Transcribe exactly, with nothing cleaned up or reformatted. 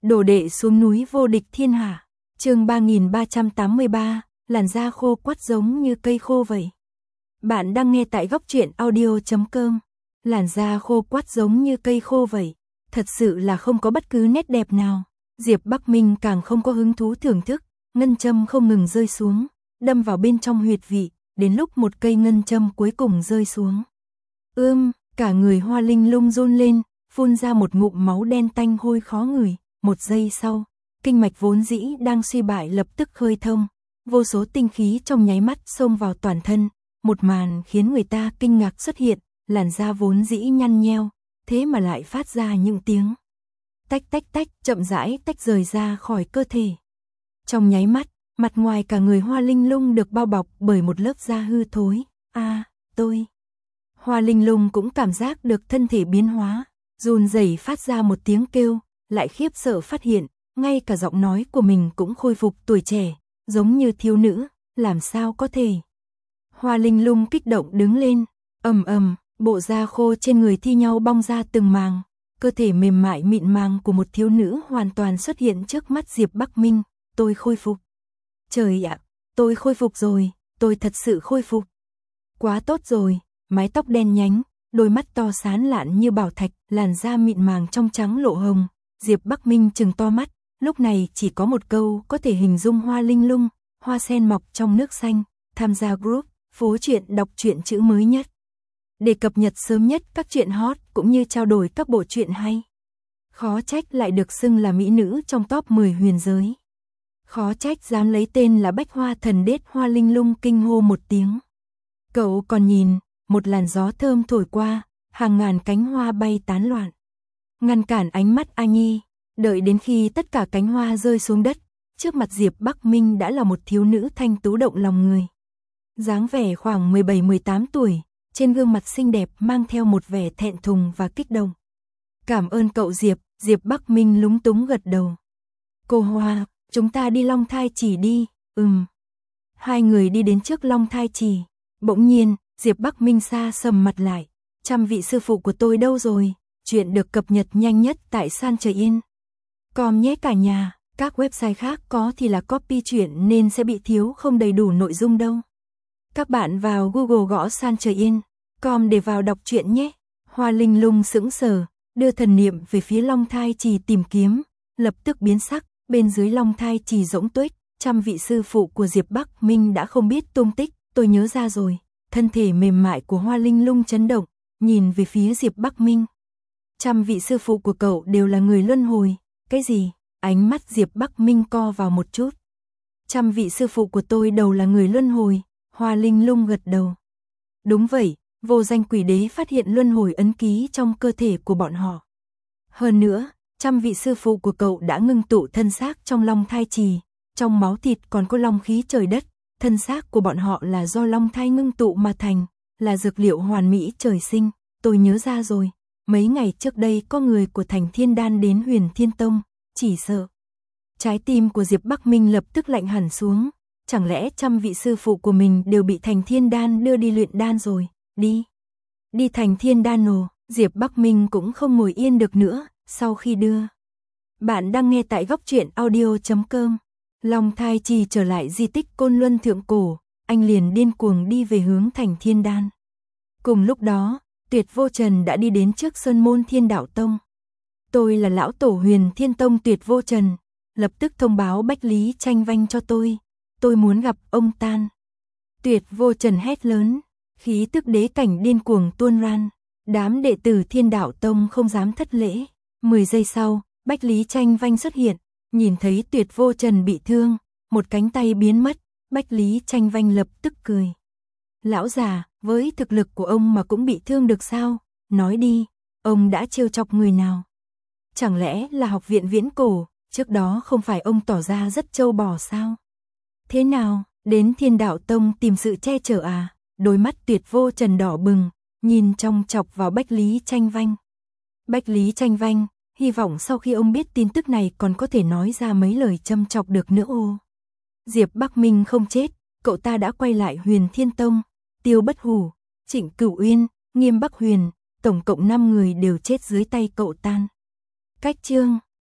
Đồ đệ xuống núi vô địch thiên hạ. Chương ba nghìn ba trăm tám mươi ba, làn da khô quắt giống như cây khô vậy. Bạn đang nghe tại góc truyện audio chấm com. Làn da khô quắt giống như cây khô vậy, thật sự là không có bất cứ nét đẹp nào. Diệp Bắc Minh càng không có hứng thú thưởng thức, ngân châm không ngừng rơi xuống, đâm vào bên trong huyệt vị, đến lúc một cây ngân châm cuối cùng rơi xuống. Ưm, cả người Hoa Linh Lung run lên, phun ra một ngụm máu đen tanh hôi khó ngửi. Một giây sau, kinh mạch vốn dĩ đang suy bại lập tức khơi thông, vô số tinh khí trong nháy mắt xông vào toàn thân, một màn khiến người ta kinh ngạc xuất hiện, làn da vốn dĩ nhăn nheo, thế mà lại phát ra những tiếng tách tách tách chậm rãi tách rời ra khỏi cơ thể. Trong nháy mắt, mặt ngoài cả người Hoa Linh Lung được bao bọc bởi một lớp da hư thối. A, à, tôi. Hoa Linh Lung cũng cảm giác được thân thể biến hóa, run rẩy phát ra một tiếng kêu, lại khiếp sợ phát hiện, ngay cả giọng nói của mình cũng khôi phục tuổi trẻ, giống như thiếu nữ, làm sao có thể. Hoa Linh Lung kích động đứng lên, ầm ầm, bộ da khô trên người thi nhau bong ra từng màng, cơ thể mềm mại mịn màng của một thiếu nữ hoàn toàn xuất hiện trước mắt Diệp Bắc Minh. Tôi khôi phục. Trời ạ, tôi khôi phục rồi, tôi thật sự khôi phục. Quá tốt rồi, mái tóc đen nhánh, đôi mắt to sáng lạn như bảo thạch, làn da mịn màng trong trắng lộ hồng. Diệp Bắc Minh trừng to mắt, lúc này chỉ có một câu có thể hình dung Hoa Linh Lung, hoa sen mọc trong nước xanh, tham gia group, phố truyện đọc truyện chữ mới nhất. Để cập nhật sớm nhất các truyện hot cũng như trao đổi các bộ truyện hay. Khó trách lại được xưng là mỹ nữ trong top mười huyền giới. Khó trách dám lấy tên là Bách Hoa Thần Đết. Hoa Linh Lung kinh hô một tiếng. Cậu còn nhìn, một làn gió thơm thổi qua, hàng ngàn cánh hoa bay tán loạn. Ngăn cản ánh mắt A Nhi, đợi đến khi tất cả cánh hoa rơi xuống đất, trước mặt Diệp Bắc Minh đã là một thiếu nữ thanh tú động lòng người. Dáng vẻ khoảng mười bảy mười tám tuổi, trên gương mặt xinh đẹp mang theo một vẻ thẹn thùng và kích động. Cảm ơn cậu Diệp, Diệp Bắc Minh lúng túng gật đầu. Cô Hoa, chúng ta đi Long Thai Chỉ đi, ừm. Hai người đi đến trước Long Thai Chỉ, bỗng nhiên, Diệp Bắc Minh xa sầm mặt lại, trăm vị sư phụ của tôi đâu rồi? Chuyện được cập nhật nhanh nhất tại San Trời Yên. Com nhé cả nhà, các website khác có thì là copy chuyện nên sẽ bị thiếu không đầy đủ nội dung đâu. Các bạn vào Google gõ San Trời Yên, com để vào đọc truyện nhé. Hoa Linh Lung sững sờ, đưa thần niệm về phía Long Thai Trì tìm kiếm, lập tức biến sắc, bên dưới Long Thai Trì rỗng tuếch, trăm vị sư phụ của Diệp Bắc Minh đã không biết tung tích, tôi nhớ ra rồi. Thân thể mềm mại của Hoa Linh Lung chấn động, nhìn về phía Diệp Bắc Minh. Trăm vị sư phụ của cậu đều là người luân hồi. Cái gì? Ánh mắt Diệp Bắc Minh co vào một chút. Trăm vị sư phụ của tôi đều là người luân hồi. Hoa Linh Lung gật đầu. Đúng vậy, vô danh quỷ đế phát hiện luân hồi ấn ký trong cơ thể của bọn họ. Hơn nữa, trăm vị sư phụ của cậu đã ngưng tụ thân xác trong Long Thai Trì. Trong máu thịt còn có long khí trời đất. Thân xác của bọn họ là do long thai ngưng tụ mà thành, là dược liệu hoàn mỹ trời sinh. Tôi nhớ ra rồi. Mấy ngày trước đây có người của Thành Thiên Đan đến Huyền Thiên Tông, chỉ sợ. Trái tim của Diệp Bắc Minh lập tức lạnh hẳn xuống, chẳng lẽ trăm vị sư phụ của mình đều bị Thành Thiên Đan đưa đi luyện đan rồi, đi. Đi Thành Thiên Đan ồ, Diệp Bắc Minh cũng không ngồi yên được nữa, sau khi đưa. Bạn đang nghe tại góc truyện audio chấm com. Long Thai Trì trở lại di tích Côn Luân Thượng Cổ, anh liền điên cuồng đi về hướng Thành Thiên Đan. Cùng lúc đó, Tuyệt Vô Trần đã đi đến trước Sơn Môn Thiên Đạo Tông. Tôi là lão tổ Huyền Thiên Tông Tuyệt Vô Trần, lập tức thông báo Bách Lý Tranh Vanh cho tôi, tôi muốn gặp ông tan. Tuyệt Vô Trần hét lớn, khí tức đế cảnh điên cuồng tuôn ran, đám đệ tử Thiên Đạo Tông không dám thất lễ. Mười giây sau, Bách Lý Tranh Vanh xuất hiện, nhìn thấy Tuyệt Vô Trần bị thương, một cánh tay biến mất, Bách Lý Tranh Vanh lập tức cười. Lão già, với thực lực của ông mà cũng bị thương được sao? Nói đi, ông đã trêu chọc người nào? Chẳng lẽ là học viện Viễn Cổ, trước đó không phải ông tỏ ra rất trâu bò sao? Thế nào, đến Thiên Đạo Tông tìm sự che chở à? Đôi mắt Tuyệt Vô Trần đỏ bừng, nhìn trong chọc vào Bách Lý Tranh Vanh. Bách Lý Tranh Vanh, hy vọng sau khi ông biết tin tức này còn có thể nói ra mấy lời châm chọc được nữa ô. Diệp Bắc Minh không chết, cậu ta đã quay lại Huyền Thiên Tông. Tiêu Bất Hủ, Trịnh Cửu Uyên, Nghiêm Bắc Huyền, tổng cộng năm người đều chết dưới tay cậu tan. Cách chương